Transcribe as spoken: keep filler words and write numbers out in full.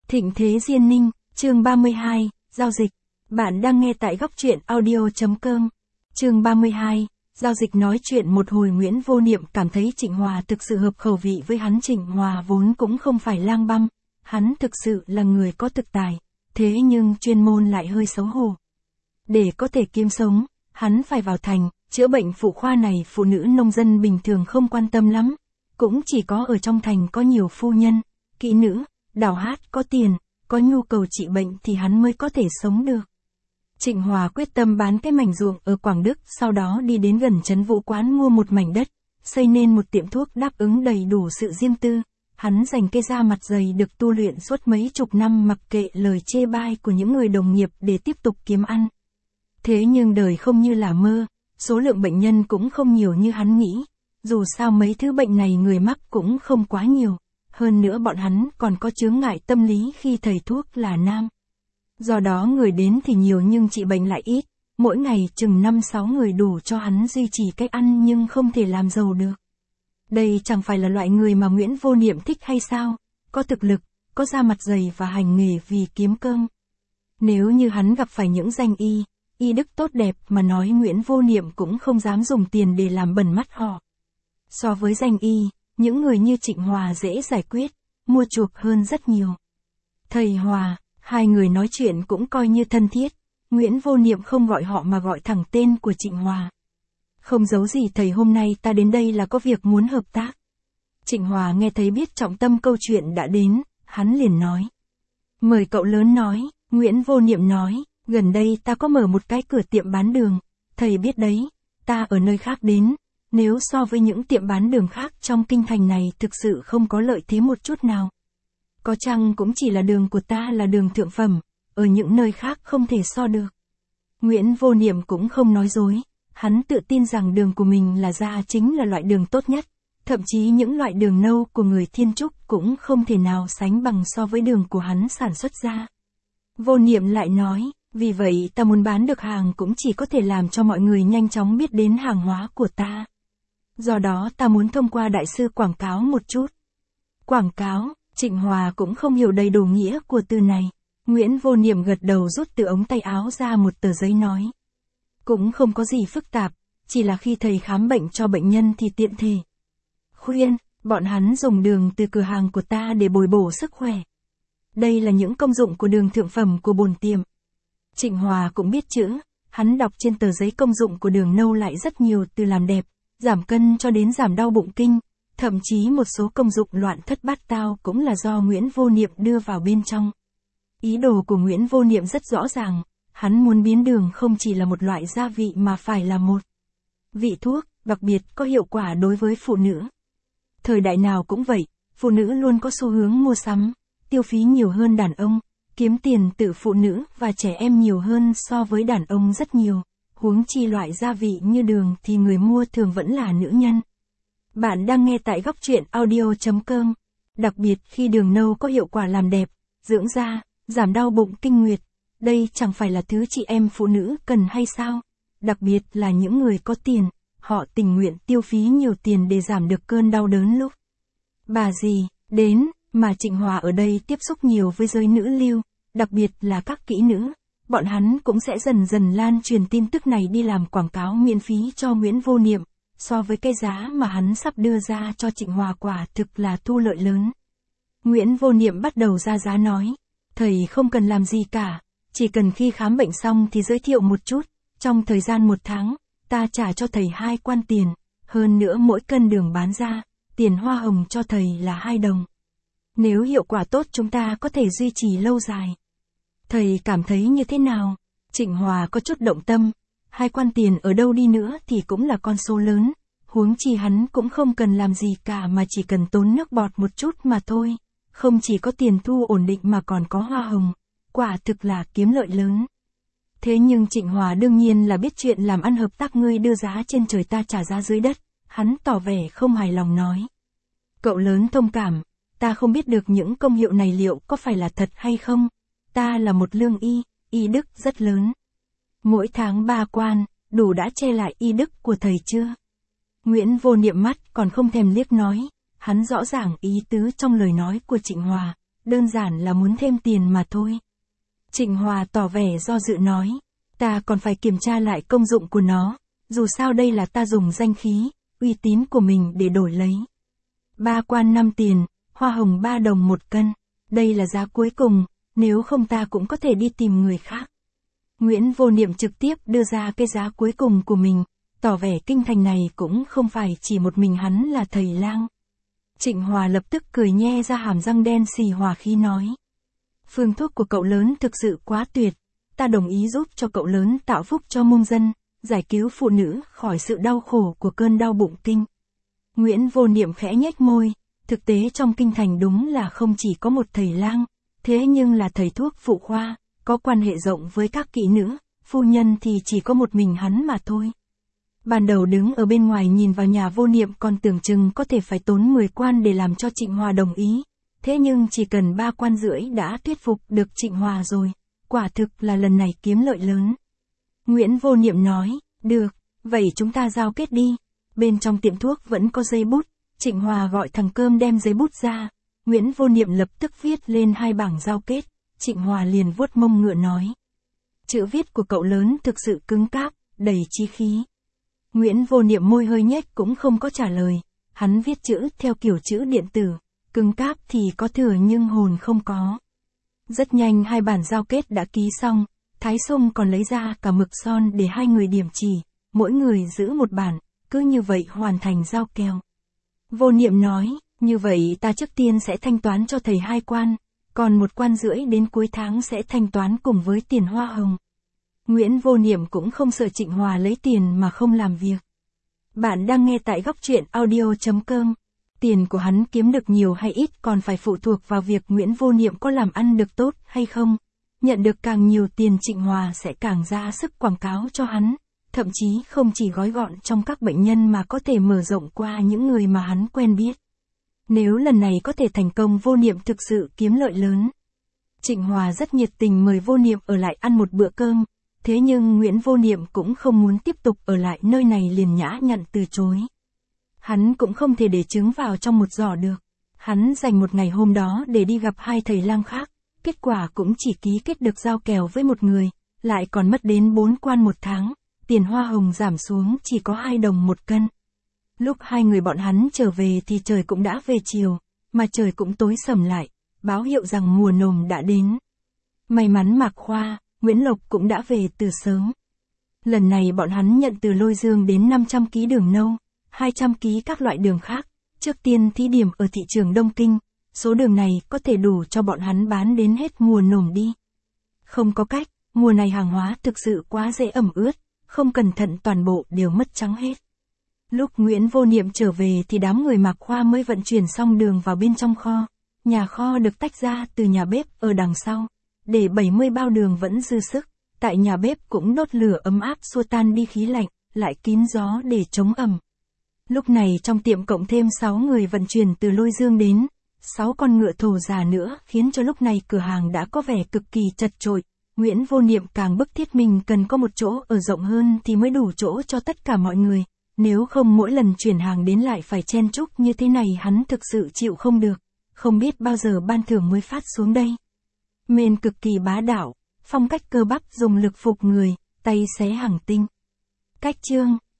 Thịnh Thế Diên Ninh, chương ba mươi hai, giao dịch. Bạn đang nghe tại góc truyện audio.com. Chương ba mươi hai, giao dịch. Nói chuyện một hồi Nguyễn Vô Niệm cảm thấy Trịnh Hòa thực sự hợp khẩu vị với hắn. Trịnh Hòa vốn cũng không phải lang băm, hắn thực sự là người có thực tài, thế nhưng chuyên môn lại hơi xấu hổ. Để có thể kiếm sống, hắn phải vào thành, chữa bệnh phụ khoa này phụ nữ nông dân bình thường không quan tâm lắm, cũng chỉ có ở trong thành có nhiều phu nhân, kỹ nữ, đào hát có tiền, có nhu cầu trị bệnh thì hắn mới có thể sống được. Trịnh Hòa quyết tâm bán cái mảnh ruộng ở Quảng Đức, sau đó đi đến gần trấn Vũ Quán mua một mảnh đất, xây nên một tiệm thuốc đáp ứng đầy đủ sự riêng tư. Hắn dành cái da mặt dày được tu luyện suốt mấy chục năm mặc kệ lời chê bai của những người đồng nghiệp để tiếp tục kiếm ăn. Thế nhưng đời không như là mơ, số lượng bệnh nhân cũng không nhiều như hắn nghĩ. Dù sao mấy thứ bệnh này người mắc cũng không quá nhiều. Hơn nữa bọn hắn còn có chướng ngại tâm lý khi thầy thuốc là nam. Do đó người đến thì nhiều nhưng trị bệnh lại ít, mỗi ngày chừng năm sáu người đủ cho hắn duy trì cách ăn nhưng không thể làm giàu được. Đây chẳng phải là loại người mà Nguyễn Vô Niệm thích hay sao, có thực lực, có da mặt dày và hành nghề vì kiếm cơm. Nếu như hắn gặp phải những danh y, y đức tốt đẹp mà nói Nguyễn Vô Niệm cũng không dám dùng tiền để làm bẩn mắt họ. So với danh y, những người như Trịnh Hòa dễ giải quyết, mua chuộc hơn rất nhiều. Thầy Hòa, hai người nói chuyện cũng coi như thân thiết, Nguyễn Vô Niệm không gọi họ mà gọi thẳng tên của Trịnh Hòa. Không giấu gì thầy, hôm nay ta đến đây là có việc muốn hợp tác. Trịnh Hòa nghe thấy biết trọng tâm câu chuyện đã đến, hắn liền nói. Mời cậu lớn nói. Nguyễn Vô Niệm nói, gần đây ta có mở một cái cửa tiệm bán đường, thầy biết đấy, ta ở nơi khác đến. Nếu so với những tiệm bán đường khác trong kinh thành này thực sự không có lợi thế một chút nào. Có chăng cũng chỉ là đường của ta là đường thượng phẩm, ở những nơi khác không thể so được. Nguyễn Vô Niệm cũng không nói dối, hắn tự tin rằng đường của mình là ra chính là loại đường tốt nhất, thậm chí những loại đường nâu của người Thiên Trúc cũng không thể nào sánh bằng so với đường của hắn sản xuất ra. Vô Niệm lại nói, vì vậy ta muốn bán được hàng cũng chỉ có thể làm cho mọi người nhanh chóng biết đến hàng hóa của ta. Do đó ta muốn thông qua đại sư quảng cáo một chút. Quảng cáo, Trịnh Hòa cũng không hiểu đầy đủ nghĩa của từ này. Nguyễn Vô Niệm gật đầu rút từ ống tay áo ra một tờ giấy nói. Cũng không có gì phức tạp, chỉ là khi thầy khám bệnh cho bệnh nhân thì tiện thể khuyên, bọn hắn dùng đường từ cửa hàng của ta để bồi bổ sức khỏe. Đây là những công dụng của đường thượng phẩm của bổn tiệm. Trịnh Hòa cũng biết chữ, hắn đọc trên tờ giấy công dụng của đường nâu lại rất nhiều, từ làm đẹp, giảm cân cho đến giảm đau bụng kinh, thậm chí một số công dụng loạn thất bát tao cũng là do Nguyễn Vô Niệm đưa vào bên trong. Ý đồ của Nguyễn Vô Niệm rất rõ ràng, hắn muốn biến đường không chỉ là một loại gia vị mà phải là một vị thuốc, đặc biệt có hiệu quả đối với phụ nữ. Thời đại nào cũng vậy, phụ nữ luôn có xu hướng mua sắm, tiêu phí nhiều hơn đàn ông, kiếm tiền từ phụ nữ và trẻ em nhiều hơn so với đàn ông rất nhiều. Huống chi loại gia vị như đường thì người mua thường vẫn là nữ nhân. Bạn đang nghe tại góc truyện audio.com. Đặc biệt khi đường nâu có hiệu quả làm đẹp, dưỡng da, giảm đau bụng kinh nguyệt. Đây chẳng phải là thứ chị em phụ nữ cần hay sao? Đặc biệt là những người có tiền, họ tình nguyện tiêu phí nhiều tiền để giảm được cơn đau đớn lúc bà dì đến, mà Trịnh Hòa ở đây tiếp xúc nhiều với giới nữ lưu, đặc biệt là các kỹ nữ. Bọn hắn cũng sẽ dần dần lan truyền tin tức này đi làm quảng cáo miễn phí cho Nguyễn Vô Niệm, so với cái giá mà hắn sắp đưa ra cho Trịnh Hòa quả thực là thu lợi lớn. Nguyễn Vô Niệm bắt đầu ra giá nói, thầy không cần làm gì cả, chỉ cần khi khám bệnh xong thì giới thiệu một chút, trong thời gian một tháng, ta trả cho thầy hai quan tiền, hơn nữa mỗi cân đường bán ra, tiền hoa hồng cho thầy là hai đồng. Nếu hiệu quả tốt chúng ta có thể duy trì lâu dài. Thầy cảm thấy như thế nào? Trịnh Hòa có chút động tâm, hai quan tiền ở đâu đi nữa thì cũng là con số lớn, huống chi hắn cũng không cần làm gì cả mà chỉ cần tốn nước bọt một chút mà thôi, không chỉ có tiền thu ổn định mà còn có hoa hồng, quả thực là kiếm lợi lớn. Thế nhưng Trịnh Hòa đương nhiên là biết chuyện làm ăn hợp tác, ngươi đưa giá trên trời ta trả giá dưới đất, hắn tỏ vẻ không hài lòng nói. Cậu lớn thông cảm, ta không biết được những công hiệu này liệu có phải là thật hay không. Ta là một lương y, y đức rất lớn. Mỗi tháng ba quan, đủ đã che lại y đức của thầy chưa? Nguyễn Vô Niệm mắt còn không thèm liếc nói, hắn rõ ràng ý tứ trong lời nói của Trịnh Hòa, đơn giản là muốn thêm tiền mà thôi. Trịnh Hòa tỏ vẻ do dự nói, ta còn phải kiểm tra lại công dụng của nó, dù sao đây là ta dùng danh khí, uy tín của mình để đổi lấy. Ba quan năm tiền, hoa hồng ba đồng một cân, đây là giá cuối cùng, nếu không ta cũng có thể đi tìm người khác. Nguyễn Vô Niệm trực tiếp đưa ra cái giá cuối cùng của mình, tỏ vẻ kinh thành này cũng không phải chỉ một mình hắn là thầy lang. Trịnh Hòa lập tức cười nhe ra hàm răng đen xì hòa khí nói. Phương thuốc của cậu lớn thực sự quá tuyệt, ta đồng ý giúp cho cậu lớn tạo phúc cho muôn dân, giải cứu phụ nữ khỏi sự đau khổ của cơn đau bụng kinh. Nguyễn Vô Niệm khẽ nhếch môi, thực tế trong kinh thành đúng là không chỉ có một thầy lang, thế nhưng là thầy thuốc phụ khoa, có quan hệ rộng với các kỹ nữ, phu nhân thì chỉ có một mình hắn mà thôi. Ban đầu đứng ở bên ngoài nhìn vào nhà Vô Niệm còn tưởng chừng có thể phải tốn mười quan để làm cho Trịnh Hòa đồng ý, thế nhưng chỉ cần ba quan rưỡi đã thuyết phục được Trịnh Hòa rồi, quả thực là lần này kiếm lợi lớn. Nguyễn Vô Niệm nói, được, vậy chúng ta giao kết đi. Bên trong tiệm thuốc vẫn có giấy bút, Trịnh Hòa gọi thằng Cơm đem giấy bút ra, Nguyễn Vô Niệm lập tức viết lên hai bảng giao kết, Trịnh Hòa liền vuốt mông ngựa nói. Chữ viết của cậu lớn thực sự cứng cáp, đầy chí khí. Nguyễn Vô Niệm môi hơi nhếch cũng không có trả lời, hắn viết chữ theo kiểu chữ điện tử, cứng cáp thì có thừa nhưng hồn không có. Rất nhanh hai bản giao kết đã ký xong, Thái Sung còn lấy ra cả mực son để hai người điểm chỉ, mỗi người giữ một bản, cứ như vậy hoàn thành giao kèo. Vô Niệm nói, như vậy ta trước tiên sẽ thanh toán cho thầy hai quan, còn một quan rưỡi đến cuối tháng sẽ thanh toán cùng với tiền hoa hồng. Nguyễn Vô Niệm cũng không sợ Trịnh Hòa lấy tiền mà không làm việc. Bạn đang nghe tại góc truyện audio chấm com. Tiền của hắn kiếm được nhiều hay ít còn phải phụ thuộc vào việc Nguyễn Vô Niệm có làm ăn được tốt hay không. Nhận được càng nhiều tiền Trịnh Hòa sẽ càng ra sức quảng cáo cho hắn, thậm chí không chỉ gói gọn trong các bệnh nhân mà có thể mở rộng qua những người mà hắn quen biết. Nếu lần này có thể thành công Vô Niệm thực sự kiếm lợi lớn. Trịnh Hòa rất nhiệt tình mời Vô Niệm ở lại ăn một bữa cơm, thế nhưng Nguyễn Vô Niệm cũng không muốn tiếp tục ở lại nơi này liền nhã nhặn từ chối. Hắn cũng không thể để trứng vào trong một giỏ được. Hắn dành một ngày hôm đó để đi gặp hai thầy lang khác, kết quả cũng chỉ ký kết được giao kèo với một người, lại còn mất đến bốn quan một tháng, tiền hoa hồng giảm xuống chỉ có hai đồng một cân. Lúc hai người bọn hắn trở về thì trời cũng đã về chiều, mà trời cũng tối sầm lại, báo hiệu rằng mùa nồm đã đến. May mắn Mạc Khoa, Nguyễn Lộc cũng đã về từ sớm. Lần này bọn hắn nhận từ Lôi Dương đến năm trăm ki lô gam đường nâu, hai trăm ki lô gam các loại đường khác, trước tiên thí điểm ở thị trường Đông Kinh, số đường này có thể đủ cho bọn hắn bán đến hết mùa nồm đi. Không có cách, mùa này hàng hóa thực sự quá dễ ẩm ướt, không cẩn thận toàn bộ đều mất trắng hết. Lúc Nguyễn Vô Niệm trở về thì đám người Mạc Khoa mới vận chuyển xong đường vào bên trong kho, nhà kho được tách ra từ nhà bếp ở đằng sau, để bảy mươi bao đường vẫn dư sức, tại nhà bếp cũng đốt lửa ấm áp xua tan đi khí lạnh, lại kín gió để chống ẩm. Lúc này trong tiệm cộng thêm sáu người vận chuyển từ Lôi Dương đến, sáu con ngựa thổ già nữa khiến cho lúc này cửa hàng đã có vẻ cực kỳ chật chội. Nguyễn Vô Niệm càng bức thiết mình cần có một chỗ ở rộng hơn thì mới đủ chỗ cho tất cả mọi người, nếu không mỗi lần chuyển hàng đến lại phải chen chúc như thế này hắn thực sự chịu không được, không biết bao giờ ban thưởng mới phát xuống đây. Men cực kỳ bá đạo, phong cách cơ bắp dùng lực phục người, tay xé hàng tinh. Cách chương